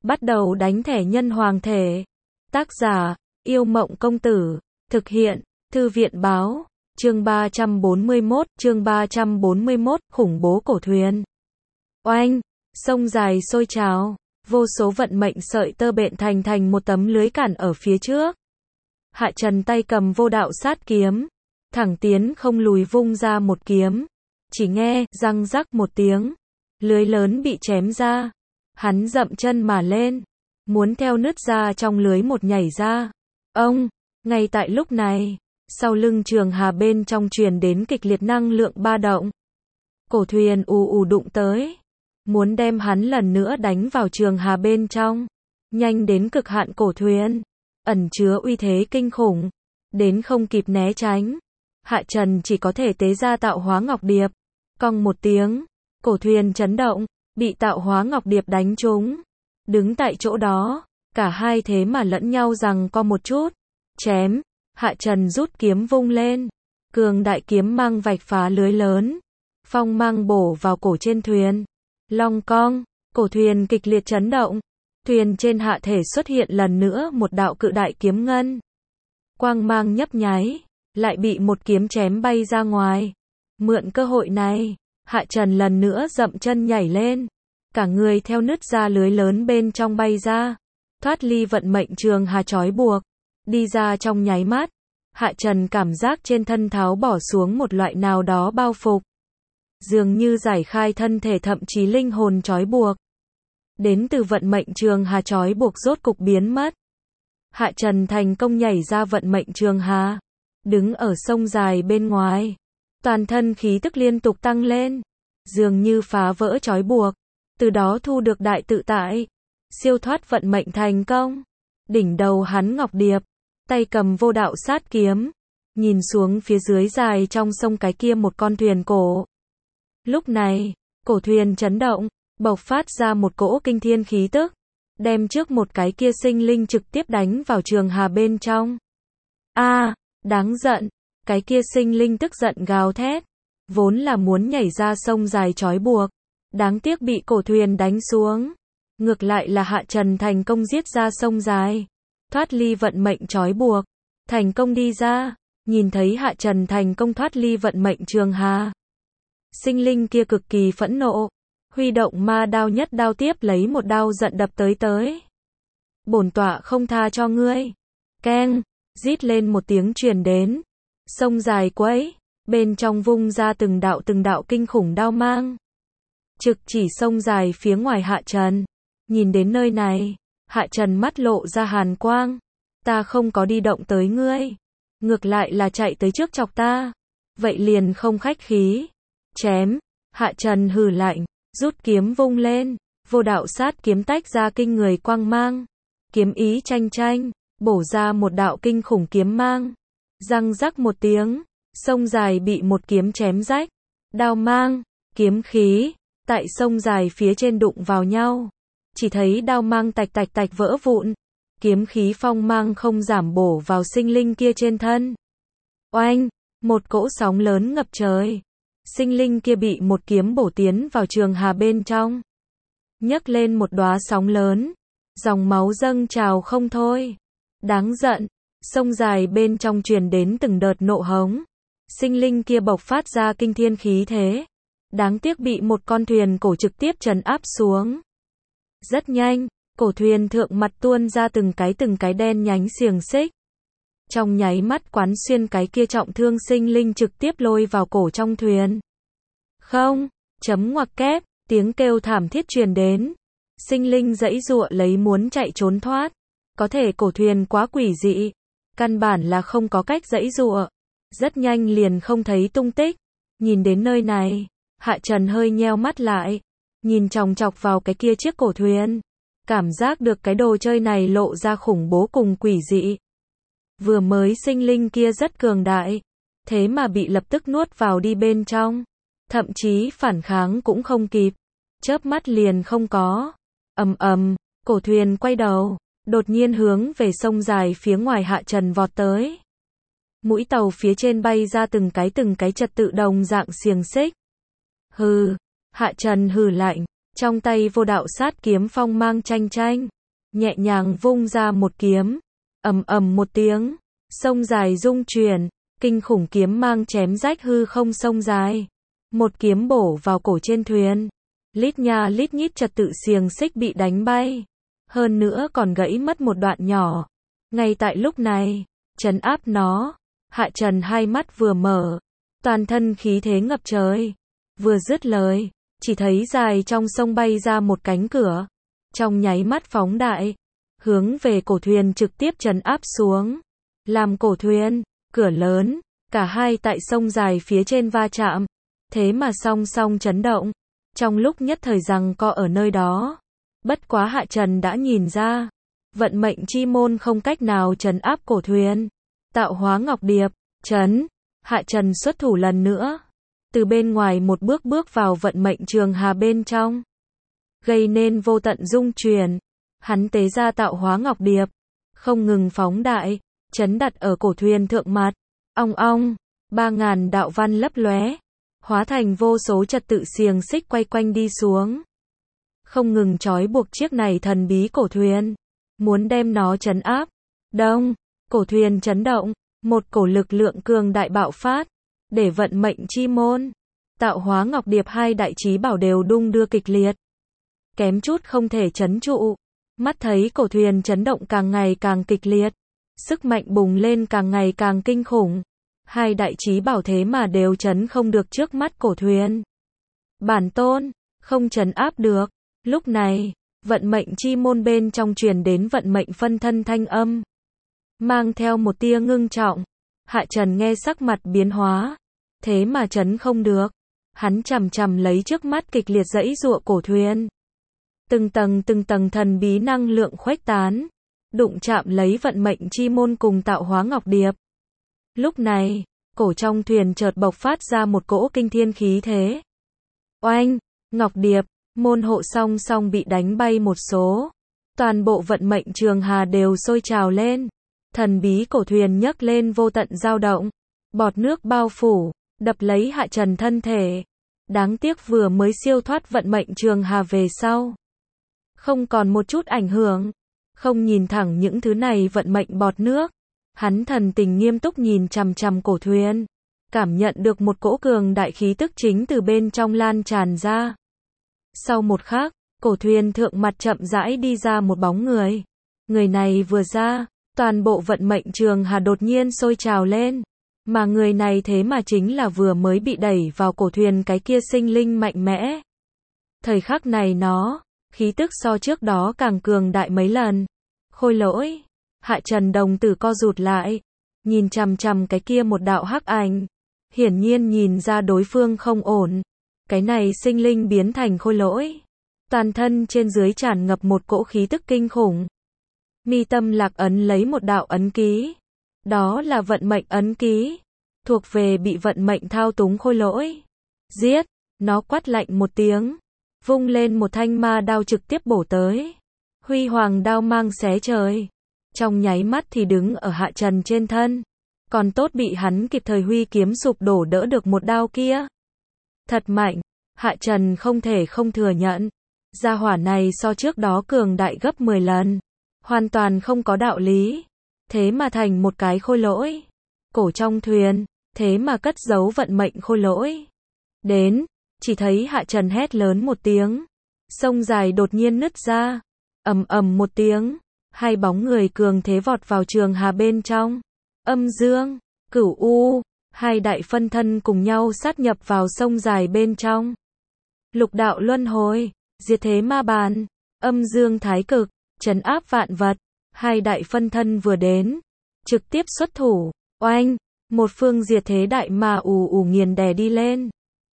Bắt đầu đánh thẻ nhân hoàng thể. Tác giả, Yêu Mộng Công Tử. Thực hiện, Thư viện Báo. Chương 341, khủng bố cổ thuyền. Oanh, sông dài sôi trào, vô số vận mệnh sợi tơ bện thành một tấm lưới cản ở phía trước. Hạ Trần tay cầm vô đạo sát kiếm, thẳng tiến không lùi vung ra một kiếm. Chỉ nghe, răng rắc một tiếng, lưới lớn bị chém ra. Hắn dậm chân mà lên, muốn theo nứt ra trong lưới một nhảy ra. Ông, ngay tại lúc này, sau lưng Trường Hà bên trong truyền đến kịch liệt năng lượng ba động. Cổ thuyền ù ù đụng tới, muốn đem hắn lần nữa đánh vào Trường Hà bên trong. Nhanh đến cực hạn cổ thuyền, ẩn chứa uy thế kinh khủng, đến không kịp né tránh. Hạ Trần chỉ có thể tế ra tạo hóa ngọc điệp. Cong một tiếng, cổ thuyền chấn động, bị tạo hóa ngọc điệp đánh trúng. Đứng tại chỗ đó, cả hai thế mà lẫn nhau giằng co một chút. Chém, Hạ Trần rút kiếm vung lên. Cường đại kiếm mang vạch phá lưới lớn. Phong mang bổ vào cổ trên thuyền. Long cong, cổ thuyền kịch liệt chấn động. Thuyền trên hạ thể xuất hiện lần nữa một đạo cự đại kiếm ngân. Quang mang nhấp nháy, lại bị một kiếm chém bay ra ngoài. Mượn cơ hội này, Hạ Trần lần nữa dậm chân nhảy lên. Cả người theo nứt ra lưới lớn bên trong bay ra. Thoát ly vận mệnh Trường Hà trói buộc. Đi ra trong nháy mắt, Hạ Trần cảm giác trên thân tháo bỏ xuống một loại nào đó bao phục. Dường như giải khai thân thể thậm chí linh hồn trói buộc. Đến từ vận mệnh Trường Hà trói buộc rốt cục biến mất. Hạ Trần thành công nhảy ra vận mệnh Trường Hà. Đứng ở sông dài bên ngoài. Toàn thân khí tức liên tục tăng lên. Dường như phá vỡ trói buộc. Từ đó thu được đại tự tại. Siêu thoát vận mệnh thành công. Đỉnh đầu hắn ngọc điệp. Tay cầm vô đạo sát kiếm. Nhìn xuống phía dưới dài trong sông cái kia một con thuyền cổ. Lúc này, cổ thuyền chấn động. Bộc phát ra một cỗ kinh thiên khí tức. Đem trước một cái kia sinh linh trực tiếp đánh vào Trường Hà bên trong. Đáng giận. Cái kia sinh linh tức giận gào thét. Vốn là muốn nhảy ra sông dài trói buộc. Đáng tiếc bị cổ thuyền đánh xuống. Ngược lại là Hạ Trần thành công giết ra sông dài. Thoát ly vận mệnh trói buộc. Thành công đi ra. Nhìn thấy Hạ Trần thành công thoát ly vận mệnh Trường Hà. Sinh linh kia cực kỳ phẫn nộ. Huy động ma đao nhất đao tiếp lấy một đao giận đập tới. Bổn tọa không tha cho ngươi. Keng, rít lên một tiếng truyền đến. Sông dài quẫy, bên trong vung ra từng đạo kinh khủng đao mang. Trực chỉ sông dài phía ngoài Hạ Trần. Nhìn đến nơi này, Hạ Trần mắt lộ ra hàn quang. Ta không có đi động tới ngươi. Ngược lại là chạy tới trước chọc ta. Vậy liền không khách khí. Chém, Hạ Trần hừ lạnh, rút kiếm vung lên. Vô đạo sát kiếm tách ra kinh người quang mang. Kiếm ý tranh, bổ ra một đạo kinh khủng kiếm mang. Răng rắc một tiếng, sông dài bị một kiếm chém rách. Đao mang, kiếm khí, tại sông dài phía trên đụng vào nhau. Chỉ thấy đao mang tạch vỡ vụn. Kiếm khí phong mang không giảm bổ vào sinh linh kia trên thân. Oanh, một cỗ sóng lớn ngập trời. Sinh linh kia bị một kiếm bổ tiến vào Trường Hà bên trong. Nhấc lên một đóa sóng lớn. Dòng máu dâng trào không thôi. Đáng giận. Sông dài bên trong truyền đến từng đợt nộ hống. Sinh linh kia bộc phát ra kinh thiên khí thế. Đáng tiếc bị một con thuyền cổ trực tiếp trấn áp xuống. Rất nhanh, cổ thuyền thượng mặt tuôn ra từng cái đen nhánh xiềng xích. Trong nháy mắt quán xuyên cái kia trọng thương sinh linh trực tiếp lôi vào cổ trong thuyền. Không, chấm ngoặc kép, tiếng kêu thảm thiết truyền đến. Sinh linh giãy giụa lấy muốn chạy trốn thoát. Có thể cổ thuyền quá quỷ dị. Căn bản là không có cách giãy giụa. Rất nhanh liền không thấy tung tích. Nhìn đến nơi này, Hạ Trần hơi nheo mắt lại. Nhìn chòng chọc vào cái kia chiếc cổ thuyền. Cảm giác được cái đồ chơi này lộ ra khủng bố cùng quỷ dị. Vừa mới sinh linh kia rất cường đại. Thế mà bị lập tức nuốt vào đi bên trong. Thậm chí phản kháng cũng không kịp. Chớp mắt liền không có. Cổ thuyền quay đầu. Đột nhiên hướng về sông dài phía ngoài Hạ Trần vọt tới. Mũi tàu phía trên bay ra từng cái trật tự đồng dạng xiềng xích. Hừ, Hạ Trần hừ lạnh, trong tay vô đạo sát kiếm phong mang tranh. nhẹ nhàng vung ra một kiếm, ầm ầm một tiếng, sông dài rung chuyển, kinh khủng kiếm mang chém rách hư không sông dài. Một kiếm bổ vào cổ trên thuyền, lít nha lít nhít trật tự xiềng xích bị đánh bay, hơn nữa còn gãy mất một đoạn nhỏ. Ngay tại lúc này, trấn áp nó, Hạ Trần hai mắt vừa mở, toàn thân khí thế ngập trời. Vừa dứt lời, chỉ thấy dài trong sông bay ra một cánh cửa, trong nháy mắt phóng đại, hướng về cổ thuyền trực tiếp trấn áp xuống. Làm cổ thuyền, cửa lớn, cả hai tại sông dài phía trên va chạm, thế mà song song chấn động, trong lúc nhất thời giằng co ở nơi đó. Bất quá Hạ Trần đã nhìn ra, vận mệnh chi môn không cách nào trấn áp cổ thuyền. Tạo hóa ngọc điệp, trấn. Hạ Trần xuất thủ lần nữa, từ bên ngoài một bước bước vào vận mệnh trường hà bên trong, gây nên vô tận rung chuyển. Hắn tế ra tạo hóa ngọc điệp, không ngừng phóng đại, chấn đặt ở cổ thuyền thượng mặt. Ong ong, 3000 đạo văn lấp lóe, hóa thành vô số trật tự xiềng xích quay quanh đi xuống, không ngừng trói buộc chiếc này thần bí cổ thuyền, muốn đem nó trấn áp. Đông, cổ thuyền chấn động, một cổ lực lượng cường đại bạo phát, để vận mệnh chi môn, tạo hóa ngọc điệp hai đại chí bảo đều đung đưa kịch liệt, kém chút không thể trấn trụ. Mắt thấy cổ thuyền chấn động càng ngày càng kịch liệt, sức mạnh bùng lên càng ngày càng kinh khủng, hai đại chí bảo thế mà đều trấn không được trước mắt cổ thuyền. Bản tôn, không trấn áp được. Lúc này, vận mệnh chi môn bên trong truyền đến vận mệnh phân thân thanh âm, mang theo một tia ngưng trọng. Hạ Trần nghe sắc mặt biến hóa, thế mà trấn không được. Hắn chằm chằm lấy trước mắt kịch liệt giãy giụa cổ thuyền. Từng tầng thần bí năng lượng khuếch tán, đụng chạm lấy vận mệnh chi môn cùng tạo hóa ngọc điệp. Lúc này, cổ trong thuyền chợt bộc phát ra một cỗ kinh thiên khí thế. Oanh, ngọc điệp, môn hộ song song bị đánh bay một số. Toàn bộ vận mệnh trường hà đều sôi trào lên. Thần bí cổ thuyền nhấc lên vô tận dao động. Bọt nước bao phủ, đập lấy Hạ Trần thân thể. Đáng tiếc vừa mới siêu thoát vận mệnh trường hà về sau, không còn một chút ảnh hưởng. Không nhìn thẳng những thứ này vận mệnh bọt nước, hắn thần tình nghiêm túc nhìn chằm chằm cổ thuyền, cảm nhận được một cỗ cường đại khí tức chính từ bên trong lan tràn ra. Sau một khắc, cổ thuyền thượng mặt chậm rãi đi ra một bóng người. Người này vừa ra, toàn bộ vận mệnh trường hà đột nhiên sôi trào lên. Mà người này thế mà chính là vừa mới bị đẩy vào cổ thuyền cái kia sinh linh mạnh mẽ. Thời khắc này nó, khí tức so trước đó càng cường đại mấy lần. Khôi Lỗi. Hạ Trần đồng tử co rụt lại, nhìn chằm chằm cái kia một đạo hắc ảnh, hiển nhiên nhìn ra đối phương không ổn. Cái này sinh linh biến thành Khôi Lỗi, toàn thân trên dưới tràn ngập một cỗ khí tức kinh khủng. Mi tâm lạc ấn lấy một đạo ấn ký, đó là vận mệnh ấn ký, thuộc về bị vận mệnh thao túng Khôi Lỗi. Giết, nó quát lạnh một tiếng, vung lên một thanh ma đao trực tiếp bổ tới. Huy hoàng đao mang xé trời, trong nháy mắt thì đứng ở Hạ Trần trên thân. Còn tốt bị hắn kịp thời huy kiếm sụp đổ đỡ được một đao kia. Thật mạnh, Hạ Trần không thể không thừa nhận. Gia hỏa này so trước đó cường đại gấp 10 lần. Hoàn toàn không có đạo lý. Thế mà thành một cái Khôi Lỗi. Cổ trong thuyền, thế mà cất giấu vận mệnh Khôi Lỗi. Đến, chỉ thấy Hạ Trần hét lớn một tiếng. Sông dài đột nhiên nứt ra. Ầm ầm một tiếng, hai bóng người cường thế vọt vào trường hà bên trong. Âm Dương, Cửu U, hai đại phân thân cùng nhau sát nhập vào sông dài bên trong. Lục đạo luân hồi, diệt thế ma bàn, âm dương thái cực, trấn áp vạn vật. Hai đại phân thân vừa đến, trực tiếp xuất thủ. Oanh, một phương diệt thế đại ma ù ù nghiền đè đi lên,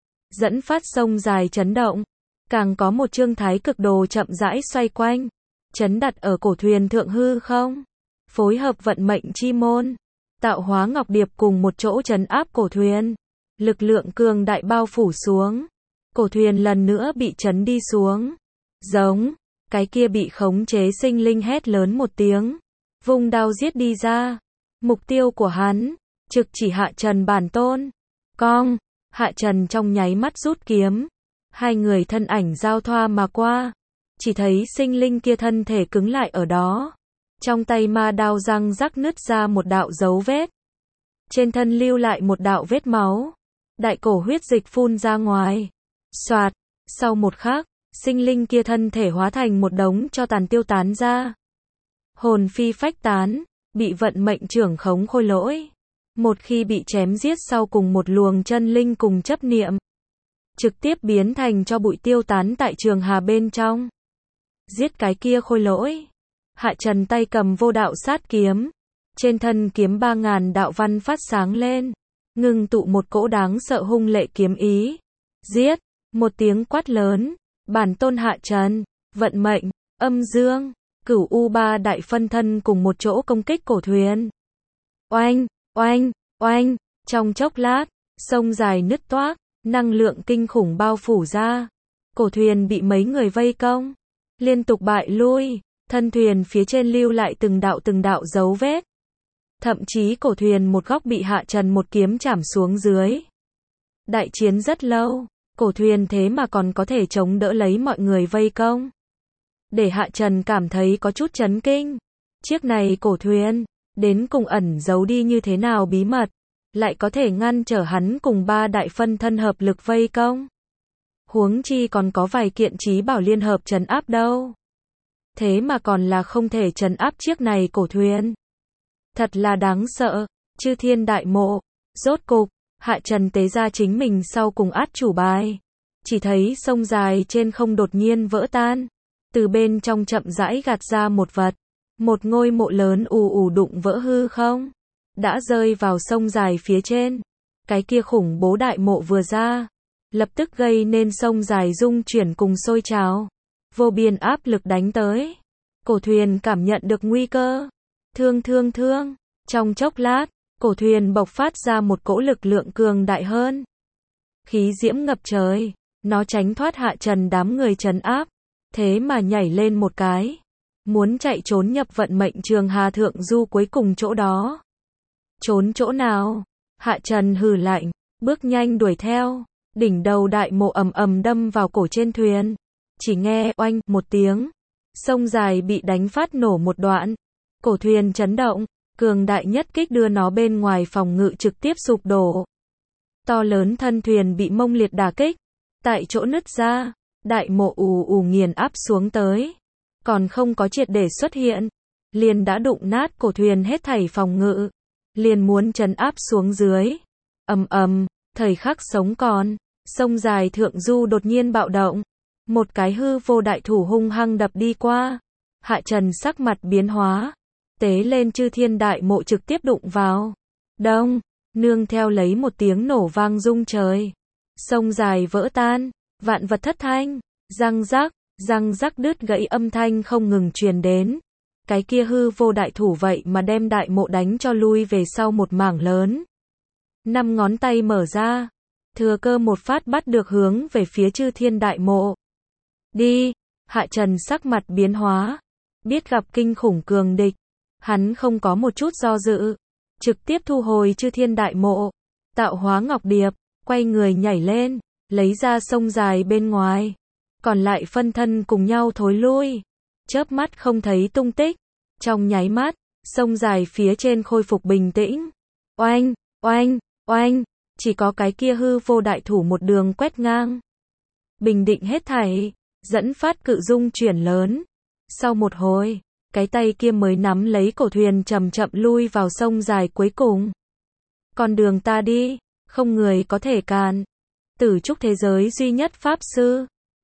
dẫn phát sông dài chấn động. Càng có một chương thái cực đồ chậm rãi xoay quanh, chấn đặt ở cổ thuyền thượng hư không, phối hợp vận mệnh chi môn, tạo hóa ngọc điệp cùng một chỗ trấn áp cổ thuyền. Lực lượng cường đại bao phủ xuống, cổ thuyền lần nữa bị chấn đi xuống. Giống, cái kia bị khống chế sinh linh hét lớn một tiếng, vung đao giết đi ra. Mục tiêu của hắn, trực chỉ Hạ Trần bản tôn. Cong, Hạ Trần trong nháy mắt rút kiếm. Hai người thân ảnh giao thoa mà qua. chỉ thấy sinh linh kia thân thể cứng lại ở đó. Trong tay ma đao răng rắc nứt ra một đạo dấu vết. Trên thân lưu lại một đạo vết máu. Đại cổ huyết dịch phun ra ngoài. Soạt, sau một khắc, sinh linh kia thân thể hóa thành một đống tro tàn tiêu tán ra. Hồn phi phách tán, bị vận mệnh trưởng khống khôi lỗi. Một khi bị chém giết sau cùng một luồng chân linh cùng chấp niệm, trực tiếp biến thành cho bụi tiêu tán tại trường hà bên trong. Giết cái kia khôi lỗi. Hạ Trần tay cầm vô đạo sát kiếm. Trên thân kiếm 3000 đạo văn phát sáng lên. Ngưng tụ một cỗ đáng sợ hung lệ kiếm ý. Giết! Một tiếng quát lớn. Bản tôn Hạ Trần, vận mệnh, âm dương, Cửu U ba đại phân thân cùng một chỗ công kích cổ thuyền. Oanh, oanh, oanh, trong chốc lát, sông dài nứt toác, năng lượng kinh khủng bao phủ ra. Cổ thuyền bị mấy người vây công, liên tục bại lui, thân thuyền phía trên lưu lại từng đạo dấu vết. Thậm chí cổ thuyền một góc bị Hạ Trần một kiếm chảm xuống dưới. Đại chiến rất lâu, cổ thuyền thế mà còn có thể chống đỡ lấy mọi người vây công. Để Hạ Trần cảm thấy có chút chấn kinh. Chiếc này cổ thuyền, đến cùng ẩn giấu đi như thế nào bí mật, lại có thể ngăn trở hắn cùng 3 đại phân thân hợp lực vây công. Huống chi còn có vài kiện trí bảo liên hợp trấn áp đâu. Thế mà còn là không thể trấn áp chiếc này cổ thuyền. Thật là đáng sợ, Chư Thiên Đại Mộ. Rốt cục, Hạ Trần tế ra chính mình sau cùng át chủ bài. Chỉ thấy sông dài trên không đột nhiên vỡ tan. Từ bên trong chậm rãi gạt ra một vật. Một ngôi mộ lớn ù ù đụng vỡ hư không. Đã rơi vào sông dài phía trên. Cái kia khủng bố đại mộ vừa ra. Lập tức gây nên sông dài rung chuyển cùng sôi trào. Vô biên áp lực đánh tới. Cổ thuyền cảm nhận được nguy cơ. Thương. Trong chốc lát, cổ thuyền bộc phát ra một cỗ lực lượng cường đại hơn. Khí diễm ngập trời. Nó tránh thoát Hạ Trần đám người trấn áp. Thế mà nhảy lên một cái. Muốn chạy trốn nhập vận mệnh trường hà thượng du cuối cùng chỗ đó. Trốn chỗ nào? Hạ Trần hừ lạnh, bước nhanh đuổi theo. Đỉnh đầu đại mộ ầm ầm đâm vào cổ trên thuyền. Chỉ nghe oanh một tiếng. Sông dài bị đánh phát nổ một đoạn. Cổ thuyền chấn động. Cường đại nhất kích đưa nó bên ngoài phòng ngự trực tiếp sụp đổ. To lớn thân thuyền bị mông liệt đả kích. Tại chỗ nứt ra. Đại mộ ù ù nghiền áp xuống tới. Còn không có triệt để xuất hiện. Liền đã đụng nát cổ thuyền hết thảy phòng ngự. Liền muốn trấn áp xuống dưới. Ầm, thời khắc sống còn. Sông dài thượng du đột nhiên bạo động. Một cái hư vô đại thủ hung hăng đập đi qua. Hạ Trần sắc mặt biến hóa. Tế lên Chư Thiên Đại Mộ trực tiếp đụng vào. Đông, nương theo lấy một tiếng nổ vang rung trời. Sông dài vỡ tan. Vạn vật thất thanh. Răng rắc đứt gãy âm thanh không ngừng truyền đến. Cái kia hư vô đại thủ vậy mà đem đại mộ đánh cho lui về sau một mảng lớn. 5 ngón tay mở ra. Thừa cơ một phát bắt được hướng về phía Chư Thiên Đại Mộ. Đi, Hạ Trần sắc mặt biến hóa. Biết gặp kinh khủng cường địch. Hắn không có một chút do dự. Trực tiếp thu hồi Chư Thiên Đại Mộ. Tạo hóa ngọc điệp, quay người nhảy lên. Lấy ra sông dài bên ngoài. Còn lại phân thân cùng nhau thối lui. Chớp mắt không thấy tung tích. Trong nháy mắt, sông dài phía trên khôi phục bình tĩnh. Oanh. Chỉ có cái kia hư vô đại thủ một đường quét ngang. Bình định hết thảy. Dẫn phát cự dung chuyển lớn. Sau một hồi, cái tay kia mới nắm lấy cổ thuyền chậm chậm lui vào sông dài cuối cùng. Con đường ta đi, không người có thể cản. Tử trúc thế giới duy nhất pháp sư.